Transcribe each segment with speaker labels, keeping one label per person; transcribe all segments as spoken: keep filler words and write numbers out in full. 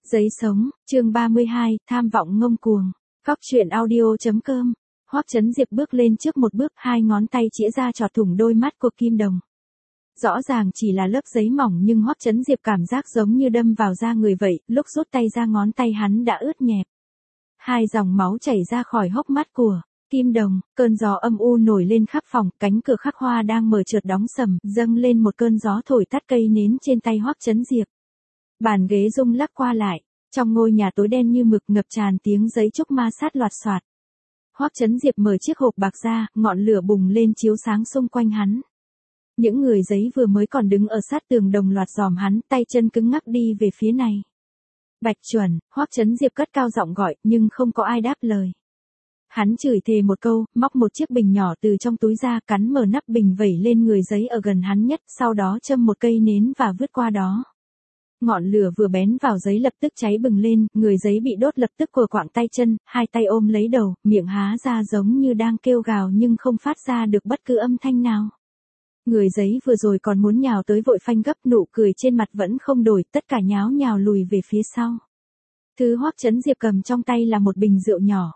Speaker 1: Giấy sống, chương ba mươi hai, tham vọng ngông cuồng. Góc truyện audio.com. Hoắc Chấn Diệp bước lên trước một bước, hai ngón tay chĩa ra chọt thủng đôi mắt của Kim Đồng. Rõ ràng chỉ là lớp giấy mỏng nhưng Hoắc Chấn Diệp cảm giác giống như đâm vào da người vậy, lúc rút tay ra ngón tay hắn đã ướt nhẹp. Hai dòng máu chảy ra khỏi hốc mắt của Kim Đồng, cơn gió âm u nổi lên khắp phòng, cánh cửa khắc hoa đang mở chợt đóng sầm, dâng lên một cơn gió thổi tắt cây nến trên tay Hoắc Chấn Diệp. Bàn ghế rung lắc qua lại, trong ngôi nhà tối đen như mực ngập tràn tiếng giấy trúc ma sát loạt xoạt. Hoắc Chấn Diệp mở chiếc hộp bạc ra, ngọn lửa bùng lên chiếu sáng xung quanh hắn. Những người giấy vừa mới còn đứng ở sát tường đồng loạt dòm hắn, tay chân cứng ngắc đi về phía này. Bạch Chuẩn, Hoắc Chấn Diệp cất cao giọng gọi, nhưng không có ai đáp lời. Hắn chửi thề một câu, móc một chiếc bình nhỏ từ trong túi ra, cắn mở nắp bình vẩy lên người giấy ở gần hắn nhất, sau đó châm một cây nến và vứt qua đó. Ngọn lửa vừa bén vào giấy lập tức cháy bừng lên, người giấy bị đốt lập tức quờ quạng tay chân, hai tay ôm lấy đầu, miệng há ra giống như đang kêu gào nhưng không phát ra được bất cứ âm thanh nào. Người giấy vừa rồi còn muốn nhào tới vội phanh gấp, nụ cười trên mặt vẫn không đổi, tất cả nháo nhào lùi về phía sau. Thứ Hoắc Chấn Diệp cầm trong tay là một bình rượu nhỏ.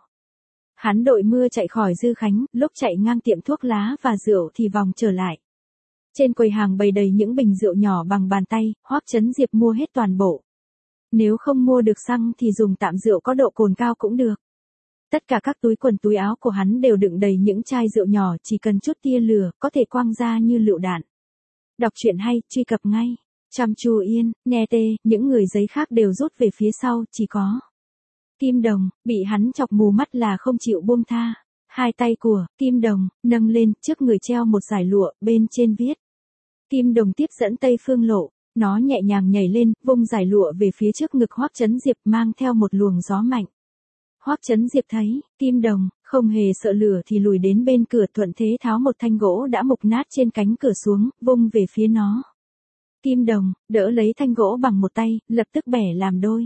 Speaker 1: Hắn đội mưa chạy khỏi Dư Khánh, lúc chạy ngang tiệm thuốc lá và rượu thì vòng trở lại. Trên quầy hàng bày đầy những bình rượu nhỏ bằng bàn tay, Hoắc Chấn Diệp mua hết toàn bộ. Nếu không mua được xăng thì dùng tạm rượu có độ cồn cao cũng được. Tất cả các túi quần túi áo của hắn đều đựng đầy những chai rượu nhỏ, chỉ cần chút tia lửa, có thể quăng ra như lựu đạn. Đọc truyện hay, truy cập ngay. Chăm Chu Yên, nghe tê, những người giấy khác đều rút về phía sau, chỉ có Kim Đồng, bị hắn chọc mù mắt là không chịu buông tha. Hai tay của Kim Đồng nâng lên, trước người treo một dải lụa, bên trên viết Kim Đồng tiếp dẫn Tây Phương Lộ. Nó nhẹ nhàng nhảy lên, vung dải lụa về phía trước ngực Hoắc Chấn Diệp, mang theo một luồng gió mạnh. Hoắc Chấn Diệp thấy Kim Đồng không hề sợ lửa thì lùi đến bên cửa, thuận thế tháo một thanh gỗ đã mục nát trên cánh cửa xuống, vung về phía nó. Kim Đồng đỡ lấy thanh gỗ bằng một tay, lập tức bẻ làm đôi.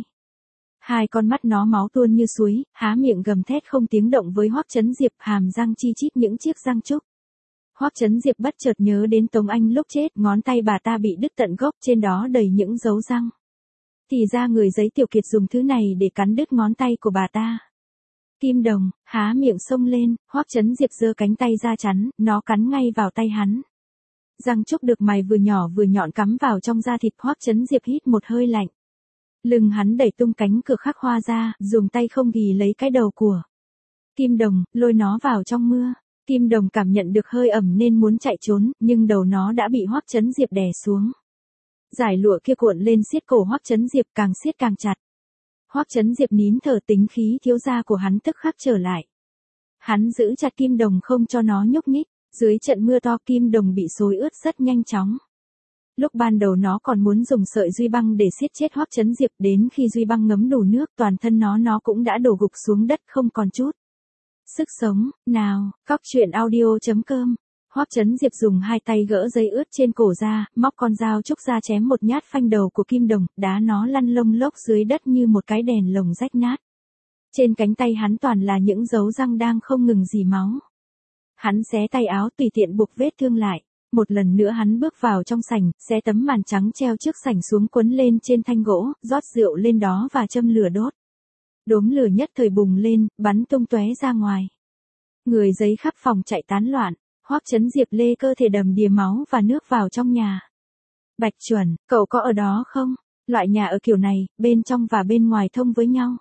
Speaker 1: Hai con mắt nó máu tuôn như suối, há miệng gầm thét không tiếng động với Hoắc Chấn Diệp, hàm răng chi chít những chiếc răng trúc. Hoắc Chấn Diệp bất chợt nhớ đến Tống Anh lúc chết, ngón tay bà ta bị đứt tận gốc, trên đó đầy những dấu răng. Thì ra người giấy tiểu kiệt dùng thứ này để cắn đứt ngón tay của bà ta. Kim Đồng há miệng xông lên, Hoắc Chấn Diệp giơ cánh tay ra chắn, nó cắn ngay vào tay hắn. Răng trúc được mài vừa nhỏ vừa nhọn cắm vào trong da thịt. Hoắc Chấn Diệp hít một hơi lạnh. Lưng hắn đẩy tung cánh cửa khắc hoa ra, dùng tay không ghì lấy cái đầu của Kim Đồng, lôi nó vào trong mưa. Kim Đồng cảm nhận được hơi ẩm nên muốn chạy trốn, nhưng đầu nó đã bị Hoắc Chấn Diệp đè xuống. Dải lụa kia cuộn lên siết cổ Hoắc Chấn Diệp, càng siết càng chặt. Hoắc Chấn Diệp nín thở, tính khí thiếu gia của hắn tức khắc trở lại. Hắn giữ chặt Kim Đồng không cho nó nhúc nhích. Dưới trận mưa to, Kim Đồng bị xối ướt rất nhanh chóng. Lúc ban đầu nó còn muốn dùng sợi duy băng để siết chết Hoắc Chấn Diệp, đến khi duy băng ngấm đủ nước, toàn thân nó nó cũng đã đổ gục xuống đất không còn chút sức sống nào. Góc truyện audio.com. Hoắc Chấn Diệp dùng hai tay gỡ dây ướt trên cổ ra, móc con dao trúc ra chém một nhát phanh đầu của Kim Đồng, đá nó lăn lông lốc dưới đất như một cái đèn lồng rách nát. Trên cánh tay hắn toàn là những dấu răng đang không ngừng rỉ máu. Hắn xé tay áo tùy tiện buộc vết thương lại. Một lần nữa hắn bước vào trong sảnh, xé tấm màn trắng treo trước sảnh xuống, quấn lên trên thanh gỗ, rót rượu lên đó và châm lửa đốt. Đốm lửa nhất thời bùng lên, bắn tung tóe ra ngoài. Người giấy khắp phòng chạy tán loạn. Hoắc Chấn Diệp lê cơ thể đầm đìa máu và nước vào trong nhà. Bạch Chuẩn, cậu có ở đó không? Loại nhà ở kiểu này, bên trong và bên ngoài thông với nhau.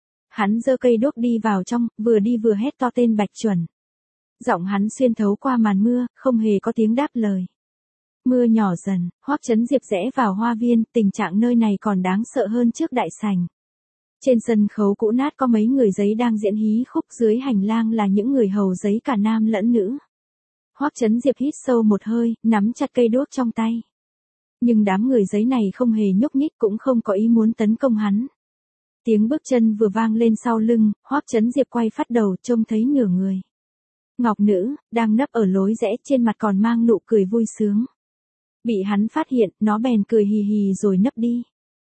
Speaker 1: Hắn giơ cây đuốc đi vào trong, vừa đi vừa hét to tên Bạch Chuẩn. Giọng hắn xuyên thấu qua màn mưa, không hề có tiếng đáp lời. Mưa nhỏ dần, Hoắc Chấn Diệp rẽ vào hoa viên, tình trạng nơi này còn đáng sợ hơn trước đại sảnh. Trên sân khấu cũ nát có mấy người giấy đang diễn hí khúc, dưới hành lang là những người hầu giấy cả nam lẫn nữ. Hoắc Chấn Diệp hít sâu một hơi, nắm chặt cây đuốc trong tay. Nhưng đám người giấy này không hề nhúc nhích, cũng không có ý muốn tấn công hắn. Tiếng bước chân vừa vang lên sau lưng, Hoắc Chấn Diệp quay phát đầu, trông thấy nửa người Ngọc Nữ đang nấp ở lối rẽ, trên mặt còn mang nụ cười vui sướng. Bị hắn phát hiện, nó bèn cười hì hì rồi nấp đi.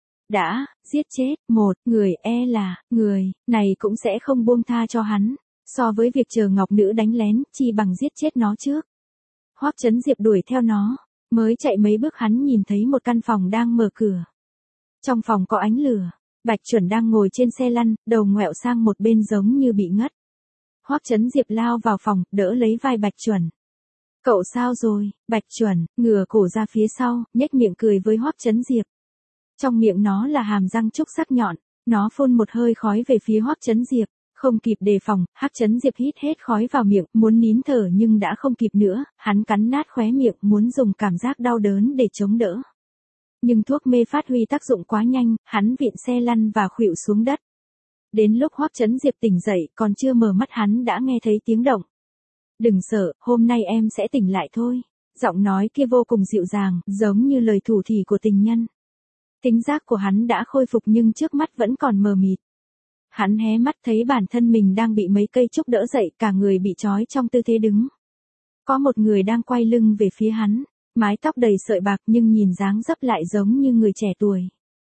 Speaker 1: Đã giết chết một người, e là người này cũng sẽ không buông tha cho hắn. So với việc chờ Ngọc Nữ đánh lén, chi bằng giết chết nó trước. Hoắc Chấn Diệp đuổi theo nó, mới chạy mấy bước hắn nhìn thấy một căn phòng đang mở cửa. Trong phòng có ánh lửa, Bạch Chuẩn đang ngồi trên xe lăn, đầu ngoẹo sang một bên giống như bị ngất. Hoắc Chấn Diệp lao vào phòng, đỡ lấy vai Bạch Chuẩn. Cậu sao rồi? Bạch Chuẩn, ngửa cổ ra phía sau, nhếch miệng cười với Hoắc Chấn Diệp. Trong miệng nó là hàm răng trúc sắc nhọn, nó phun một hơi khói về phía Hoắc Chấn Diệp. Không kịp đề phòng, Hoắc Chấn Diệp hít hết khói vào miệng, muốn nín thở nhưng đã không kịp nữa, hắn cắn nát khóe miệng, muốn dùng cảm giác đau đớn để chống đỡ. Nhưng thuốc mê phát huy tác dụng quá nhanh, hắn vịn xe lăn và khuỵu xuống đất. Đến lúc Hoắc Chấn Diệp tỉnh dậy, còn chưa mở mắt hắn đã nghe thấy tiếng động. Đừng sợ, hôm nay em sẽ tỉnh lại thôi. Giọng nói kia vô cùng dịu dàng, giống như lời thủ thỉ của tình nhân. Tính giác của hắn đã khôi phục nhưng trước mắt vẫn còn mờ mịt. Hắn hé mắt thấy bản thân mình đang bị mấy cây trúc đỡ dậy, cả người bị trói trong tư thế đứng. Có một người đang quay lưng về phía hắn, mái tóc đầy sợi bạc nhưng nhìn dáng dấp lại giống như người trẻ tuổi.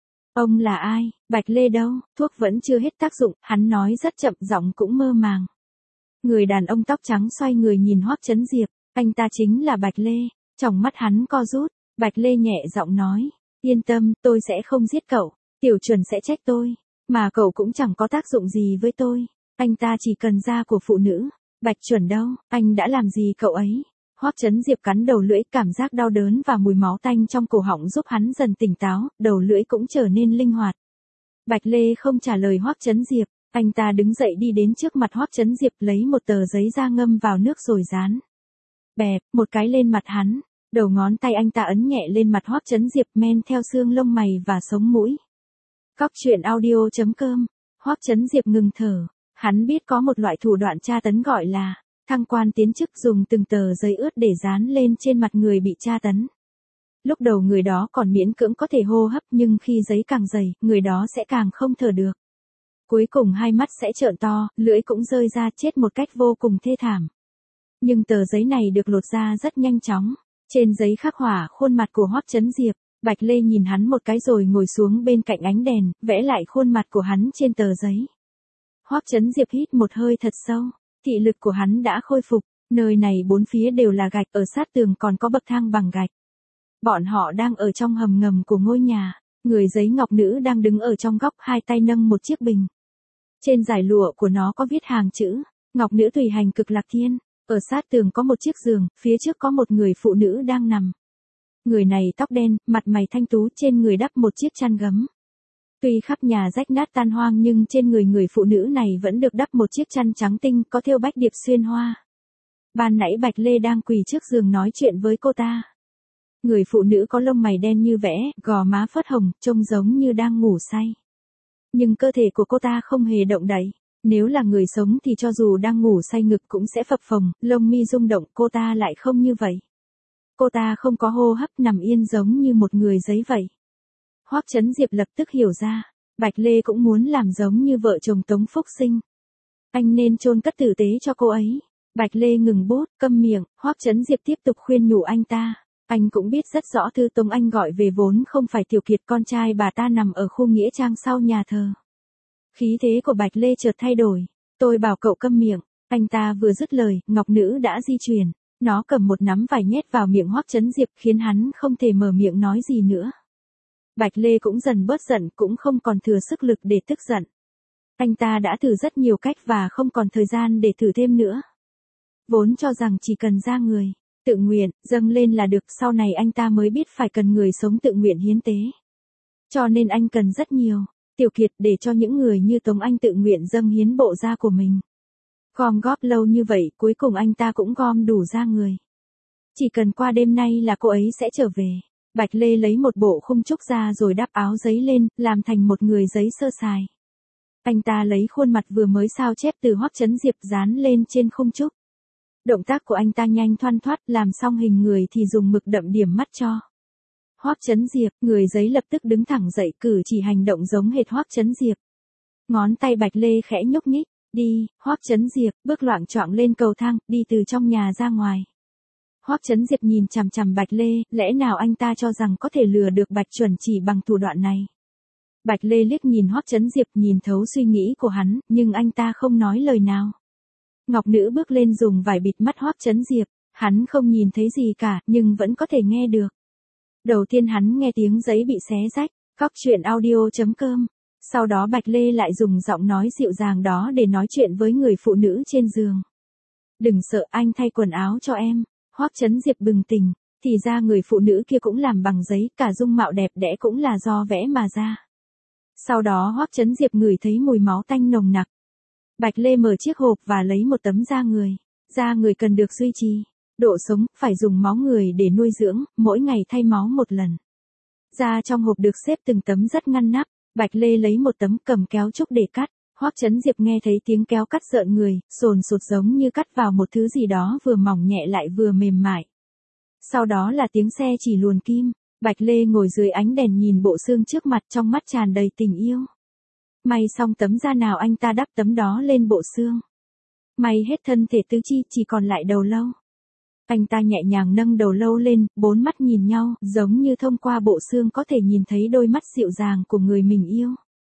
Speaker 1: Ông là ai? Bạch Lê đâu? Thuốc vẫn chưa hết tác dụng, hắn nói rất chậm, giọng cũng mơ màng. Người đàn ông tóc trắng xoay người nhìn Hoắc Chấn Diệp, anh ta chính là Bạch Lê. Trong mắt hắn co rút, Bạch Lê nhẹ giọng nói, yên tâm, tôi sẽ không giết cậu, Tiểu Chuẩn sẽ trách tôi, mà cậu cũng chẳng có tác dụng gì với tôi, anh ta chỉ cần da của phụ nữ. Bạch Chuẩn đâu, anh đã làm gì cậu ấy? Hoắc Chấn Diệp cắn đầu lưỡi, cảm giác đau đớn và mùi máu tanh trong cổ họng giúp hắn dần tỉnh táo, đầu lưỡi cũng trở nên linh hoạt. Bạch Lê không trả lời Hoắc Chấn Diệp, anh ta đứng dậy đi đến trước mặt Hoắc Chấn Diệp, lấy một tờ giấy da ngâm vào nước rồi dán. Bẹp, một cái lên mặt hắn, đầu ngón tay anh ta ấn nhẹ lên mặt Hoắc Chấn Diệp, men theo xương lông mày và sống mũi. Cóc truyện audio chấm com. Hoắc Chấn Diệp ngừng thở, hắn biết có một loại thủ đoạn tra tấn gọi là thăng quan tiến chức, dùng từng tờ giấy ướt để dán lên trên mặt người bị tra tấn. Lúc đầu người đó còn miễn cưỡng có thể hô hấp, nhưng khi giấy càng dày, người đó sẽ càng không thở được. Cuối cùng hai mắt sẽ trợn to, lưỡi cũng rơi ra, chết một cách vô cùng thê thảm. Nhưng tờ giấy này được lột ra rất nhanh chóng. Trên giấy khắc họa khuôn mặt của Hoắc Chấn Diệp. Bạch Lê nhìn hắn một cái rồi ngồi xuống bên cạnh ánh đèn, vẽ lại khuôn mặt của hắn trên tờ giấy. Hoắc Chấn Diệp hít một hơi thật sâu, thị lực của hắn đã khôi phục, nơi này bốn phía đều là gạch, ở sát tường còn có bậc thang bằng gạch. Bọn họ đang ở trong hầm ngầm của ngôi nhà, người giấy ngọc nữ đang đứng ở trong góc, hai tay nâng một chiếc bình. Trên dải lụa của nó có viết hàng chữ, Ngọc Nữ Tùy Hành Cực Lạc Thiên. Ở sát tường có một chiếc giường, phía trước có một người phụ nữ đang nằm. Người này tóc đen, mặt mày thanh tú, trên người đắp một chiếc chăn gấm. Tuy khắp nhà rách nát tan hoang nhưng trên người người phụ nữ này vẫn được đắp một chiếc chăn trắng tinh, có thêu bách điệp xuyên hoa. Ban nãy Bạch Lê đang quỳ trước giường nói chuyện với cô ta. Người phụ nữ có lông mày đen như vẽ, gò má phớt hồng, trông giống như đang ngủ say. Nhưng cơ thể của cô ta không hề động đậy. Nếu là người sống thì cho dù đang ngủ say ngực cũng sẽ phập phồng, lông mi rung động, cô ta lại không như vậy. Cô ta không có hô hấp, nằm yên giống như một người giấy vậy. Hoắc Chấn Diệp lập tức hiểu ra, Bạch Lê cũng muốn làm giống như vợ chồng Tống Phúc Sinh. Anh nên chôn cất tử tế cho cô ấy. Bạch Lê ngừng bút, câm miệng, Hoắc Chấn Diệp tiếp tục khuyên nhủ anh ta. Anh cũng biết rất rõ thư Tống Anh gọi về vốn không phải Tiểu Kiệt, con trai bà ta nằm ở khu nghĩa trang sau nhà thờ. Khí thế của Bạch Lê chợt thay đổi. Tôi bảo cậu câm miệng. Anh ta vừa dứt lời, Ngọc Nữ đã di chuyển. Nó cầm một nắm vải nhét vào miệng Hoắc Chấn Diệp, khiến hắn không thể mở miệng nói gì nữa. Bạch Lê cũng dần bớt giận, cũng không còn thừa sức lực để tức giận. Anh ta đã thử rất nhiều cách và không còn thời gian để thử thêm nữa. Vốn cho rằng chỉ cần ra người tự nguyện dâng lên là được, sau này anh ta mới biết phải cần người sống tự nguyện hiến tế. Cho nên anh cần rất nhiều Tiểu Kiệt để cho những người như Tống Anh tự nguyện dâng hiến bộ da của mình. Gom góp lâu như vậy, cuối cùng anh ta cũng gom đủ da người. Chỉ cần qua đêm nay là cô ấy sẽ trở về. Bạch Lê lấy một bộ khung trúc ra rồi đắp áo giấy lên, làm thành một người giấy sơ sài. Anh ta lấy khuôn mặt vừa mới sao chép từ Hoắc Chấn Diệp dán lên trên khung trúc. Động tác của anh ta nhanh thoăn thoắt, làm xong hình người thì dùng mực đậm điểm mắt cho. Hoắc Chấn Diệp, người giấy lập tức đứng thẳng dậy, cử chỉ hành động giống hệt Hoắc Chấn Diệp. Ngón tay Bạch Lê khẽ nhúc nhích, đi. Hoắc Chấn Diệp bước loạng choạng lên cầu thang, đi từ trong nhà ra ngoài. Hoắc Chấn Diệp nhìn chằm chằm Bạch Lê, lẽ nào anh ta cho rằng có thể lừa được Bạch Chuẩn chỉ bằng thủ đoạn này? Bạch Lê liếc nhìn Hoắc Chấn Diệp, nhìn thấu suy nghĩ của hắn, nhưng anh ta không nói lời nào. Ngọc Nữ bước lên dùng vải bịt mắt Hoắc Chấn Diệp, hắn không nhìn thấy gì cả, nhưng vẫn có thể nghe được. Đầu tiên hắn nghe tiếng giấy bị xé rách. Cóc truyện audio chấm com Sau đó Bạch Lê lại dùng giọng nói dịu dàng đó để nói chuyện với người phụ nữ trên giường. Đừng sợ, anh thay quần áo cho em. Hoắc Chấn Diệp bừng tỉnh, thì ra người phụ nữ kia cũng làm bằng giấy, cả dung mạo đẹp đẽ cũng là do vẽ mà ra. Sau đó Hoắc Chấn Diệp ngửi thấy mùi máu tanh nồng nặc. Bạch Lê mở chiếc hộp và lấy một tấm da người. Da người cần được duy trì độ sống, phải dùng máu người để nuôi dưỡng, mỗi ngày thay máu một lần. Da trong hộp được xếp từng tấm rất ngăn nắp. Bạch Lê lấy một tấm cầm kéo trúc để cắt. Hoắc Chấn Diệp nghe thấy tiếng kéo cắt rợn người, sồn sột giống như cắt vào một thứ gì đó vừa mỏng nhẹ lại vừa mềm mại. Sau đó là tiếng xe chỉ luồn kim. Bạch Lê ngồi dưới ánh đèn nhìn bộ xương trước mặt, trong mắt tràn đầy tình yêu. May xong tấm da nào anh ta đắp tấm đó lên bộ xương. May hết thân thể tứ chi, chỉ còn lại đầu lâu. Anh ta nhẹ nhàng nâng đầu lâu lên, bốn mắt nhìn nhau, giống như thông qua bộ xương có thể nhìn thấy đôi mắt dịu dàng của người mình yêu.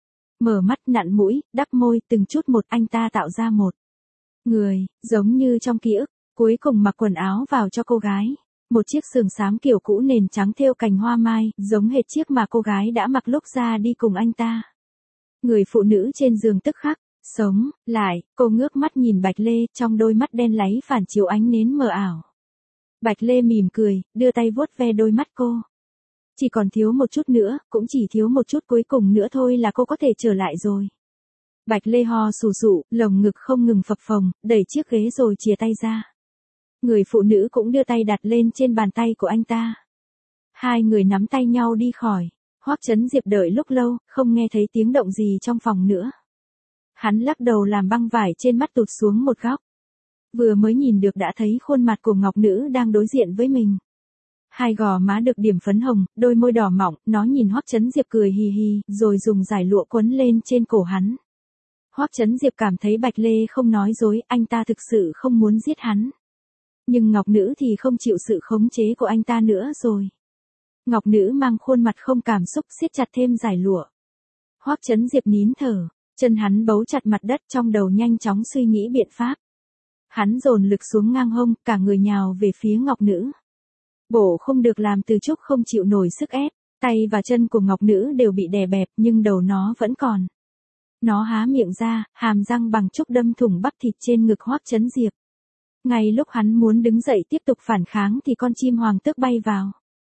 Speaker 1: Mở mắt, nặn mũi, đắp môi, từng chút một anh ta tạo ra một người, giống như trong ký ức. Cuối cùng mặc quần áo vào cho cô gái. Một chiếc sườn xám kiểu cũ nền trắng thêu cành hoa mai, giống hệt chiếc mà cô gái đã mặc lúc ra đi cùng anh ta. Người phụ nữ trên giường tức khắc sống lại, cô ngước mắt nhìn Bạch Lê, trong đôi mắt đen láy phản chiếu ánh nến mờ ảo. Bạch Lê mỉm cười, đưa tay vuốt ve đôi mắt cô. Chỉ còn thiếu một chút nữa, cũng chỉ thiếu một chút cuối cùng nữa thôi là cô có thể trở lại rồi. Bạch Lê ho sù sụ, lồng ngực không ngừng phập phồng, đẩy chiếc ghế rồi chìa tay ra. Người phụ nữ cũng đưa tay đặt lên trên bàn tay của anh ta. Hai người nắm tay nhau đi khỏi. Hoắc Chấn Diệp đợi lúc lâu, không nghe thấy tiếng động gì trong phòng nữa. Hắn lắc đầu làm băng vải trên mắt tụt xuống một góc. Vừa mới nhìn được đã thấy khuôn mặt của ngọc nữ đang đối diện với mình. Hai gò má được điểm phấn hồng, đôi môi đỏ mọng, nó nhìn Hoắc Chấn Diệp cười hì hì, rồi dùng giải lụa quấn lên trên cổ hắn. Hoắc Chấn Diệp cảm thấy Bạch Lê không nói dối, anh ta thực sự không muốn giết hắn. Nhưng ngọc nữ thì không chịu sự khống chế của anh ta nữa rồi. Ngọc nữ mang khuôn mặt không cảm xúc siết chặt thêm giải lụa. Hoắc Chấn Diệp nín thở, chân hắn bấu chặt mặt đất, trong đầu nhanh chóng suy nghĩ biện pháp. Hắn dồn lực xuống ngang hông, cả người nhào về phía ngọc nữ. Bổ không được làm từ trúc không chịu nổi sức ép, tay và chân của ngọc nữ đều bị đè bẹp nhưng đầu nó vẫn còn. Nó há miệng ra, hàm răng bằng trúc đâm thủng bắp thịt trên ngực Hoắc Chấn Diệp. Ngay lúc hắn muốn đứng dậy tiếp tục phản kháng thì con chim hoàng tước bay vào.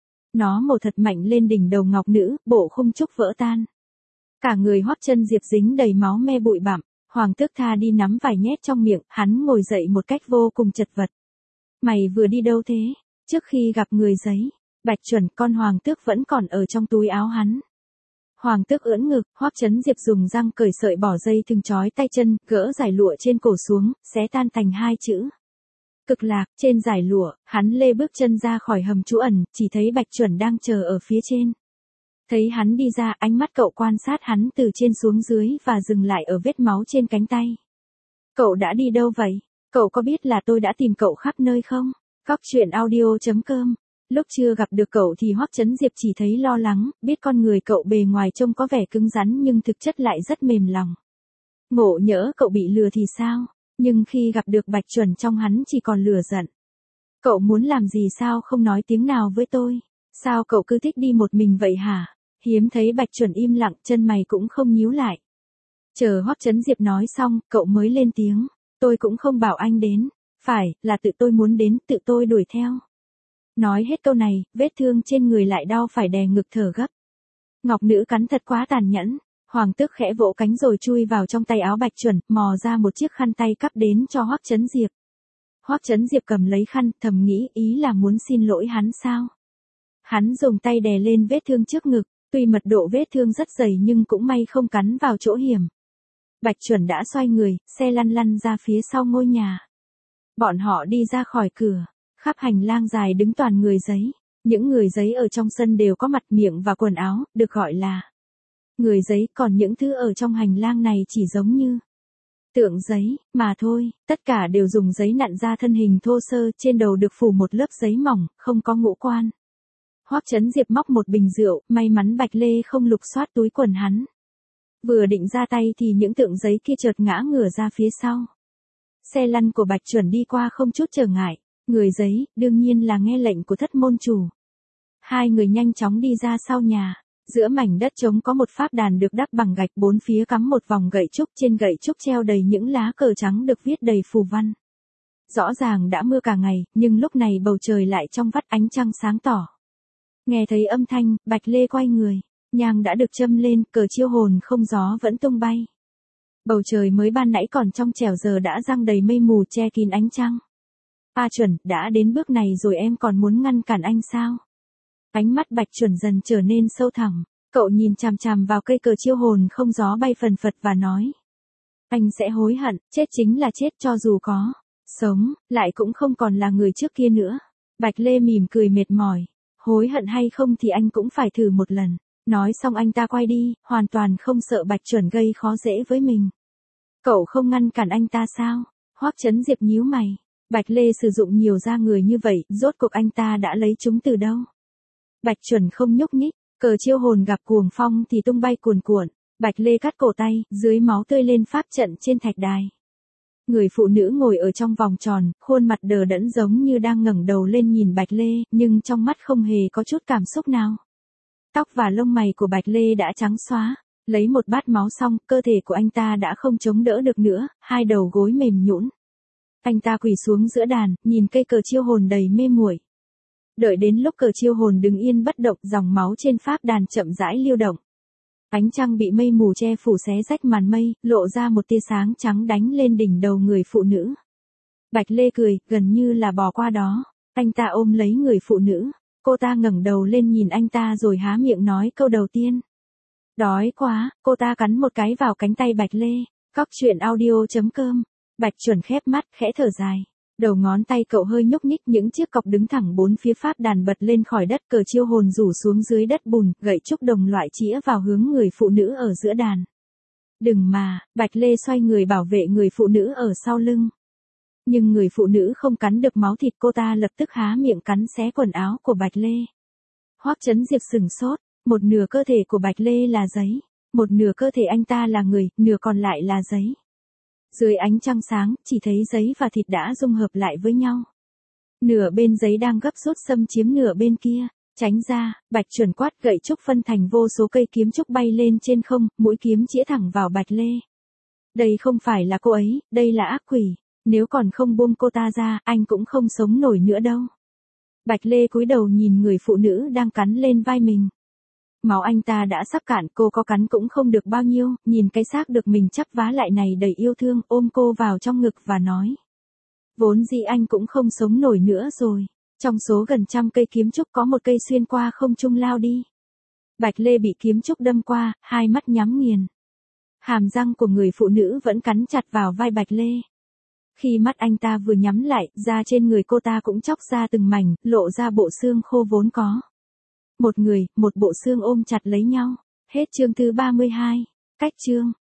Speaker 1: Nó mổ thật mạnh lên đỉnh đầu ngọc nữ, bộ khung trúc vỡ tan. Cả người Hoắc Chấn Diệp dính đầy máu me bụi bặm, hoàng tước tha đi nắm vài nhét trong miệng, hắn ngồi dậy một cách vô cùng chật vật. Mày vừa đi đâu thế? Trước khi gặp người giấy, Bạch Chuẩn, con hoàng tước vẫn còn ở trong túi áo hắn. Hoàng tước ưỡn ngực, Hoắc Chấn Diệp dùng răng cởi sợi bỏ dây thừng trói tay chân, gỡ giải lụa trên cổ xuống, xé tan thành hai chữ. Cực lạc. Trên giải lụa, hắn lê bước chân ra khỏi hầm trú ẩn, chỉ thấy Bạch Chuẩn đang chờ ở phía trên. Thấy hắn đi ra, ánh mắt cậu quan sát hắn từ trên xuống dưới và dừng lại ở vết máu trên cánh tay. Cậu đã đi đâu vậy? Cậu có biết là tôi đã tìm cậu khắp nơi không? Cóc truyện audio chấm com. Lúc chưa gặp được cậu thì Hoắc Chấn Diệp chỉ thấy lo lắng, biết con người cậu bề ngoài trông có vẻ cứng rắn nhưng thực chất lại rất mềm lòng. Ngộ nhỡ cậu bị lừa thì sao? Nhưng khi gặp được Bạch Chuẩn trong hắn chỉ còn lửa giận. Cậu muốn làm gì sao không nói tiếng nào với tôi? Sao cậu cứ thích đi một mình vậy hả? Hiếm thấy Bạch Chuẩn im lặng, chân mày cũng không nhíu lại. Chờ Hoắc Chấn Diệp nói xong, cậu mới lên tiếng. Tôi cũng không bảo anh đến. Phải, là tự tôi muốn đến, tự tôi đuổi theo. Nói hết câu này, vết thương trên người lại đau phải đè ngực thở gấp. Ngọc nữ cắn thật quá tàn nhẫn. Hoàng tước khẽ vỗ cánh rồi chui vào trong tay áo Bạch Chuẩn, mò ra một chiếc khăn tay cắp đến cho Hoắc Chấn Diệp. Hoắc Chấn Diệp cầm lấy khăn, thầm nghĩ ý là muốn xin lỗi hắn sao. Hắn dùng tay đè lên vết thương trước ngực, tuy mật độ vết thương rất dày nhưng cũng may không cắn vào chỗ hiểm. Bạch Chuẩn đã xoay người, xe lăn lăn ra phía sau ngôi nhà. Bọn họ đi ra khỏi cửa, khắp hành lang dài đứng toàn người giấy. Những người giấy ở trong sân đều có mặt, miệng và quần áo, được gọi là người giấy, còn những thứ ở trong hành lang này chỉ giống như tượng giấy, mà thôi, tất cả đều dùng giấy nặn ra thân hình thô sơ, trên đầu được phủ một lớp giấy mỏng, không có ngũ quan. Hoắc Chấn Diệp móc một bình rượu, may mắn Bạch Lê không lục soát túi quần hắn. Vừa định ra tay thì những tượng giấy kia chợt ngã ngửa ra phía sau. Xe lăn của Bạch Chuẩn đi qua không chút trở ngại, người giấy, đương nhiên là nghe lệnh của thất môn chủ. Hai người nhanh chóng đi ra sau nhà. Giữa mảnh đất trống có một pháp đàn được đắp bằng gạch, bốn phía cắm một vòng gậy trúc, trên gậy trúc treo đầy những lá cờ trắng được viết đầy phù văn. Rõ ràng đã mưa cả ngày, nhưng lúc này bầu trời lại trong vắt, ánh trăng sáng tỏ. Nghe thấy âm thanh, Bạch Lê quay người, nhang đã được châm lên, cờ chiêu hồn không gió vẫn tung bay. Bầu trời mới ban nãy còn trong trẻo giờ đã giăng đầy mây mù che kín ánh trăng. A Chuẩn, đã đến bước này rồi em còn muốn ngăn cản anh sao? Ánh mắt Bạch Chuẩn dần trở nên sâu thẳm, cậu nhìn chằm chằm vào cây cờ chiêu hồn không gió bay phần phật và nói. Anh sẽ hối hận, chết chính là chết, cho dù có sống, lại cũng không còn là người trước kia nữa. Bạch Lê mỉm cười mệt mỏi, hối hận hay không thì anh cũng phải thử một lần. Nói xong anh ta quay đi, hoàn toàn không sợ Bạch Chuẩn gây khó dễ với mình. Cậu không ngăn cản anh ta sao? Hoắc Chấn Diệp nhíu mày. Bạch Lê sử dụng nhiều da người như vậy, rốt cuộc anh ta đã lấy chúng từ đâu? Bạch Chuẩn không nhúc nhích, cờ chiêu hồn gặp cuồng phong thì tung bay cuồn cuộn. Bạch Lê cắt cổ tay, dưới máu tươi lên pháp trận trên thạch đài. Người phụ nữ ngồi ở trong vòng tròn, khuôn mặt đờ đẫn giống như đang ngẩng đầu lên nhìn Bạch Lê, nhưng trong mắt không hề có chút cảm xúc nào. Tóc và lông mày của Bạch Lê đã trắng xóa, lấy một bát máu xong, cơ thể của anh ta đã không chống đỡ được nữa, hai đầu gối mềm nhũn. Anh ta quỳ xuống giữa đàn, nhìn cây cờ chiêu hồn đầy mê muội. Đợi đến lúc cờ chiêu hồn đứng yên bất động, dòng máu trên pháp đàn chậm rãi lưu động. Ánh trăng bị mây mù che phủ xé rách màn mây, lộ ra một tia sáng trắng đánh lên đỉnh đầu người phụ nữ. Bạch Lê cười, gần như là bỏ qua đó. Anh ta ôm lấy người phụ nữ. Cô ta ngẩng đầu lên nhìn anh ta rồi há miệng nói câu đầu tiên. Đói quá, cô ta cắn một cái vào cánh tay Bạch Lê. Cóc truyện audio chấm com. Bạch Chuẩn khép mắt, khẽ thở dài. Đầu ngón tay cậu hơi nhúc nhích, những chiếc cọc đứng thẳng bốn phía pháp đàn bật lên khỏi đất, cờ chiêu hồn rủ xuống dưới đất bùn, gậy trúc đồng loại chĩa vào hướng người phụ nữ ở giữa đàn. Đừng mà, Bạch Lê xoay người bảo vệ người phụ nữ ở sau lưng. Nhưng người phụ nữ không cắn được máu thịt, cô ta lập tức há miệng cắn xé quần áo của Bạch Lê. Hoắc Chấn Diệp sừng sốt, một nửa cơ thể của Bạch Lê là giấy, một nửa cơ thể anh ta là người, nửa còn lại là giấy. Dưới ánh trăng sáng, chỉ thấy giấy và thịt đã dung hợp lại với nhau. Nửa bên giấy đang gấp rút xâm chiếm nửa bên kia, tránh ra, Bạch Chuẩn quát, gậy trúc phân thành vô số cây kiếm trúc bay lên trên không, mũi kiếm chĩa thẳng vào Bạch Lê. Đây không phải là cô ấy, đây là ác quỷ, nếu còn không buông cô ta ra, anh cũng không sống nổi nữa đâu. Bạch Lê cúi đầu nhìn người phụ nữ đang cắn lên vai mình. Máu anh ta đã sắp cạn, cô có cắn cũng không được bao nhiêu, nhìn cái xác được mình chắp vá lại này đầy yêu thương, ôm cô vào trong ngực và nói. Vốn dĩ anh cũng không sống nổi nữa rồi. Trong số gần trăm cây kiếm trúc có một cây xuyên qua không trung lao đi. Bạch Lê bị kiếm trúc đâm qua, hai mắt nhắm nghiền. Hàm răng của người phụ nữ vẫn cắn chặt vào vai Bạch Lê. Khi mắt anh ta vừa nhắm lại, da trên người cô ta cũng chóc ra từng mảnh, lộ ra bộ xương khô vốn có. Một người, một bộ xương ôm chặt lấy nhau. Hết chương thứ ba mươi hai. Cách chương.